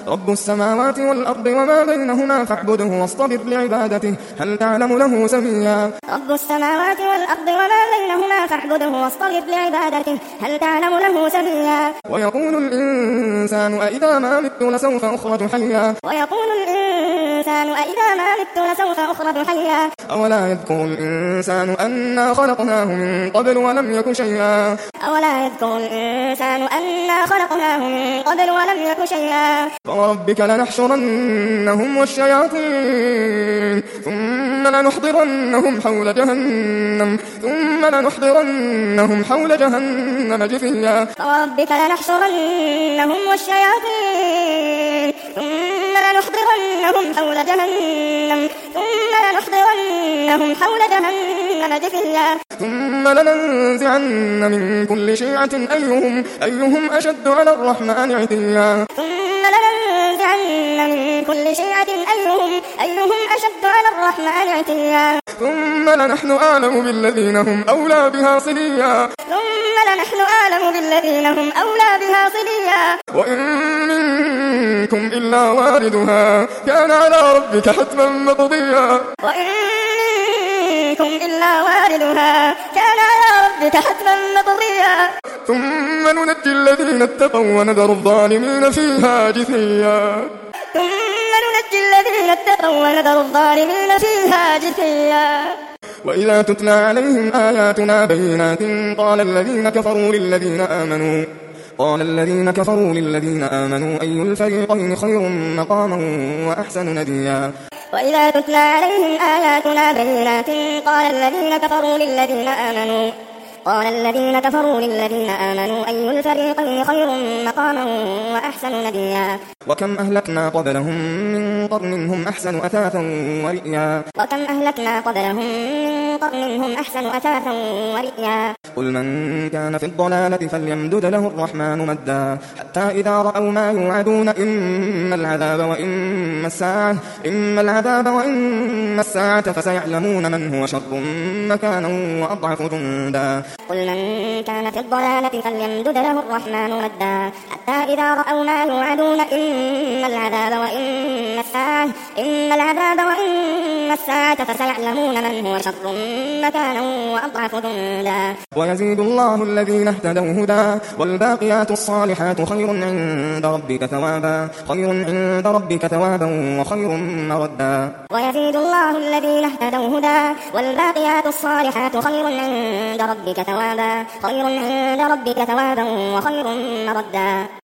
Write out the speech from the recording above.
رب السماوات والأرض وما بينهما فاعبده واصطبر لعبادته هل تعلم له سميا رب السماوات والأرض وما بينهما فاعبده واصطبر لعبادته هل تعلم له سميا ويقول الإنسان أإذا ما مت لسوف أخرج حيا ويقول الإنسان أإذا ما مت لسوف أخرج حيا أولا يذكر الإنسان أنا خلقناه من قبل ولم يك شيئا أولا يذكر الإنسان أنا خلقناه من قبل ولم يك شيئا فوربك لنحشرنهم والشياطين ثم لنحضرنهم حول جهنم جثيا فوربك لنحشرنهم والشياطين ثم لنحضرنهم حول جهنم جثيا ثم لننزعن من كل شيعة أيهم أشد على الرحمن عتيا ثم لننزعن من كل شيعة أيهم أشد على الرحمن عتيا ثم لنحن أعلم بالذين هم أولى بها صليا وإن منكم إلا واردها كان على ربك حتما مقضيا ثم ننجي الذين اتقوا ونذر الظالمين فيها جثيا وإذا تتلى عليهم آياتنا بينات قال الذين كفروا للذين آمنوا أي الفريقين خير مقاما وأحسن نديا وإذا تتلى عليهم آياتنا بينات قال الذين كفروا للذين آمنوا أي الفريقين خير مقاما وأحسن نديا وكم أهلكنا قبلهم من قرن هم أحسن أثاثا ورئيا قل من كان في الضلالة فليمدد له الرحمن مدا حتى إذا رأوا ما يوعدون إما العذاب وإما الساعة فسيعلمون من هو شر مكانا وأضعف جندا قل من كان في الضلالة فليمدد له الرحمن مدا حتى إذا رأوا ما يوعدون إما العذاب وإما الساعة فسيعلمون من هو شر مكانا وأضعف جندا ويزيد الله الذين اهتدوا هدى والباقيات الصالحات خير عند ربك ثوابا وخير مردا ويزيد الله الذين اهتدوا هدى والباقيات الصالحات خير عند ربك ثوابا وخير مردا